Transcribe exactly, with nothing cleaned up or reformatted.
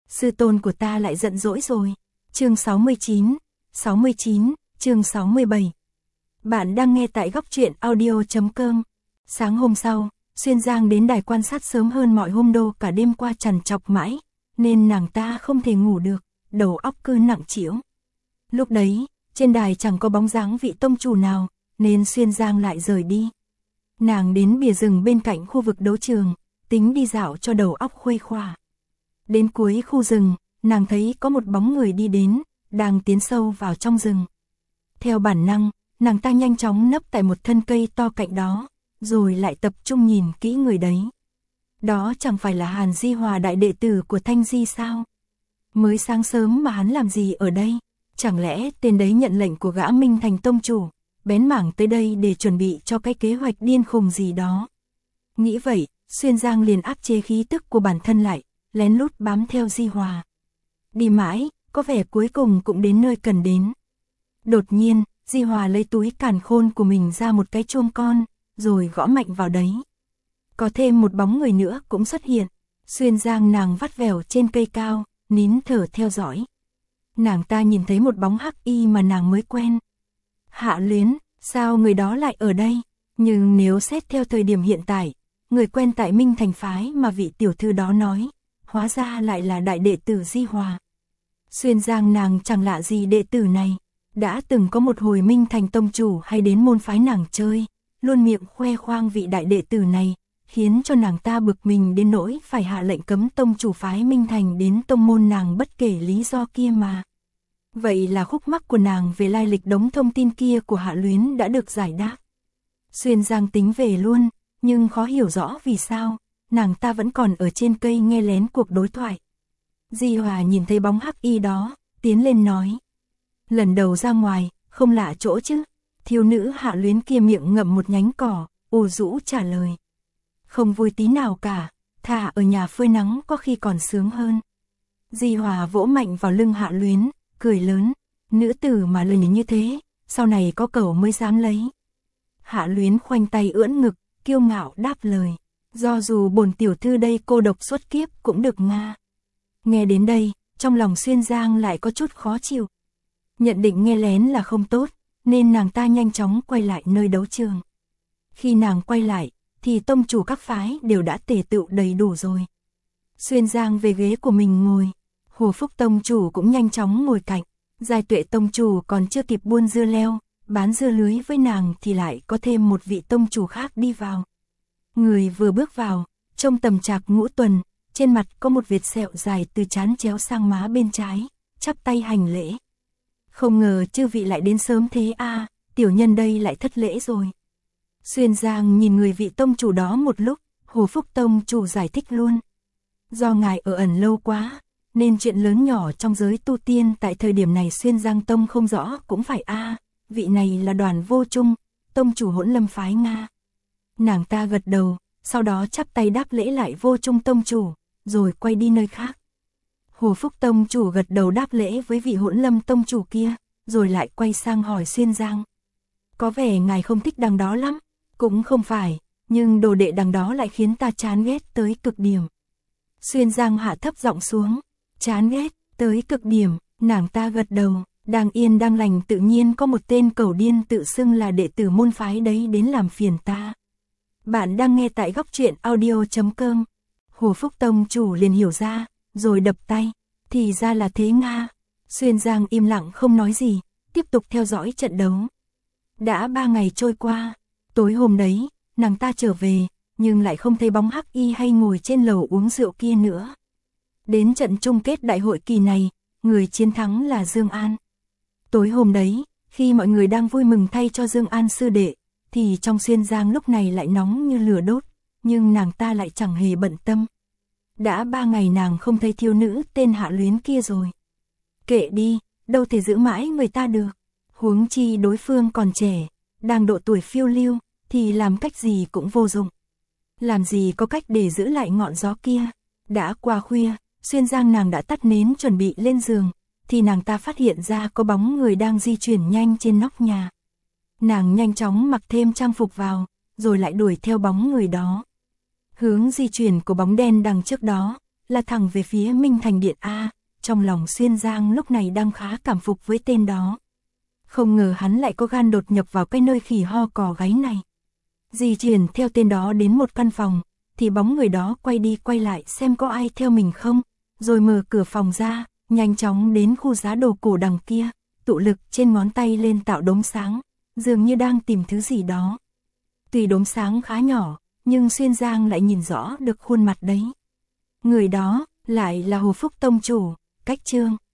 sư tôn của ta lại giận dỗi rồi. Chương sáu mươi chín, sáu mươi chín, chương sáu mươi bảy. Bạn đang nghe tại góc truyện audio chấm com. Sáng hôm sau, Xuyên Giang đến đài quan sát sớm hơn mọi hôm đô, cả đêm qua trằn trọc mãi, nên nàng ta không thể ngủ được, đầu óc cứ nặng trĩu. Lúc đấy, trên đài chẳng có bóng dáng vị tông chủ nào, nên Xuyên Giang lại rời đi. Nàng đến bìa rừng bên cạnh khu vực đấu trường, tính đi dạo cho đầu óc khuây khỏa. Đến cuối khu rừng, nàng thấy có một bóng người đi đến, đang tiến sâu vào trong rừng. Theo bản năng, nàng ta nhanh chóng nấp tại một thân cây to cạnh đó, rồi lại tập trung nhìn kỹ người đấy. Đó chẳng phải là Hàn Di Hòa, đại đệ tử của Thanh Di sao? Mới sáng sớm mà hắn làm gì ở đây? Chẳng lẽ tên đấy nhận lệnh của gã Minh Thành tông chủ, bén mảng tới đây để chuẩn bị cho cái kế hoạch điên khùng gì đó? Nghĩ vậy, Xuyên Giang liền áp chế khí tức của bản thân lại, lén lút bám theo Di Hòa. Đi mãi, có vẻ cuối cùng cũng đến nơi cần đến. Đột nhiên, Di Hòa lấy túi càn khôn của mình ra một cái chuông con, rồi gõ mạnh vào đấy. Có thêm một bóng người nữa cũng xuất hiện. Xuyên Giang nàng vắt vẻo trên cây cao, nín thở theo dõi. Nàng ta nhìn thấy một bóng hắc y mà nàng mới quen. Hạ Luyến, sao người đó lại ở đây? Nhưng nếu xét theo thời điểm hiện tại, người quen tại Minh Thành phái mà vị tiểu thư đó nói, hóa ra lại là đại đệ tử Di Hòa. Xuyên Giang nàng chẳng lạ gì đệ tử này, đã từng có một hồi Minh Thành tông chủ hay đến môn phái nàng chơi, luôn miệng khoe khoang vị đại đệ tử này, khiến cho nàng ta bực mình đến nỗi phải hạ lệnh cấm tông chủ phái Minh Thành đến tông môn nàng bất kể lý do kia mà. Vậy là khúc mắc của nàng về lai lịch đống thông tin kia của Hạ Luyến đã được giải đáp. Xuyên Giang tính về luôn, nhưng khó hiểu rõ vì sao, nàng ta vẫn còn ở trên cây nghe lén cuộc đối thoại. Di Hòa nhìn thấy bóng hắc y đó, tiến lên nói. Lần đầu ra ngoài, không lạ chỗ chứ. Thiếu nữ Hạ Luyến kia miệng ngậm một nhánh cỏ, ù rũ trả lời. Không vui tí nào cả, thà ở nhà phơi nắng có khi còn sướng hơn. Di Hòa vỗ mạnh vào lưng Hạ Luyến, cười lớn. Nữ tử mà lời như thế, sau này có cẩu mới dám lấy. Hạ Luyến khoanh tay ưỡn ngực, kiêu ngạo đáp lời. Do dù bổn tiểu thư đây cô độc suốt kiếp cũng được nga. Nghe đến đây, trong lòng Xuyên Giang lại có chút khó chịu. Nhận định nghe lén là không tốt, nên nàng ta nhanh chóng quay lại nơi đấu trường. Khi nàng quay lại, thì tông chủ các phái đều đã tề tựu đầy đủ rồi. Xuyên Giang về ghế của mình ngồi, Hồ Phúc tông chủ cũng nhanh chóng ngồi cạnh. Giai Tuệ tông chủ còn chưa kịp buôn dưa leo, bán dưa lưới với nàng thì lại có thêm một vị tông chủ khác đi vào. Người vừa bước vào, trông tầm trạc ngũ tuần, trên mặt có một vệt sẹo dài từ trán chéo sang má bên trái, chắp tay hành lễ. Không ngờ chư vị lại đến sớm thế a, à, tiểu nhân đây lại thất lễ rồi. Xuyên Giang nhìn người vị tông chủ đó một lúc, Hồ Phúc tông chủ giải thích luôn. Do ngài ở ẩn lâu quá, nên chuyện lớn nhỏ trong giới tu tiên tại thời điểm này Xuyên Giang tông không rõ cũng phải a, à, vị này là Đoàn Vô Trung, tông chủ Hỗn Lâm phái Nga. Nàng ta gật đầu, sau đó chắp tay đáp lễ lại Vô Trung tông chủ, rồi quay đi nơi khác. Hồ Phúc tông chủ gật đầu đáp lễ với vị Hỗn Lâm tông chủ kia, rồi lại quay sang hỏi Xuyên Giang. Có vẻ ngài không thích đằng đó lắm. Cũng không phải, nhưng đồ đệ đằng đó lại khiến ta chán ghét tới cực điểm. Xuyên Giang hạ thấp giọng xuống. Chán ghét tới cực điểm, nàng ta gật đầu. Đang yên đang lành tự nhiên có một tên cẩu điên tự xưng là đệ tử môn phái đấy đến làm phiền ta. Bạn đang nghe tại góc truyện audio chấm com. Hồ Phúc tông chủ liền hiểu ra, rồi đập tay. Thì ra là thế Nga. Xuyên Giang im lặng không nói gì, tiếp tục theo dõi trận đấu. Đã ba ngày trôi qua, tối hôm đấy, nàng ta trở về, nhưng lại không thấy bóng hắc y hay ngồi trên lầu uống rượu kia nữa. Đến trận chung kết đại hội kỳ này, người chiến thắng là Dương An. Tối hôm đấy, khi mọi người đang vui mừng thay cho Dương An sư đệ, thì trong Xuyên Giang lúc này lại nóng như lửa đốt, nhưng nàng ta lại chẳng hề bận tâm. Đã ba ngày nàng không thấy thiếu nữ tên Hạ Luyến kia rồi. Kệ đi, đâu thể giữ mãi người ta được. Huống chi đối phương còn trẻ, đang độ tuổi phiêu lưu, thì làm cách gì cũng vô dụng. Làm gì có cách để giữ lại ngọn gió kia. Đã qua khuya, Xuyên Giang nàng đã tắt nến chuẩn bị lên giường, thì nàng ta phát hiện ra có bóng người đang di chuyển nhanh trên nóc nhà. Nàng nhanh chóng mặc thêm trang phục vào, rồi lại đuổi theo bóng người đó. Hướng di chuyển của bóng đen đằng trước đó là thẳng về phía Minh Thành Điện A, trong lòng Xuyên Giang lúc này đang khá cảm phục với tên đó. Không ngờ hắn lại có gan đột nhập vào cái nơi khỉ ho cò gáy này. Di chuyển theo tên đó đến một căn phòng, thì bóng người đó quay đi quay lại xem có ai theo mình không, rồi mở cửa phòng ra, nhanh chóng đến khu giá đồ cổ đằng kia, tụ lực trên ngón tay lên tạo đốm sáng, dường như đang tìm thứ gì đó. Tuy đốm sáng khá nhỏ, nhưng Xuyên Giang lại nhìn rõ được khuôn mặt đấy. Người đó lại là Hồ Phúc Tông chủ, Cách Trương.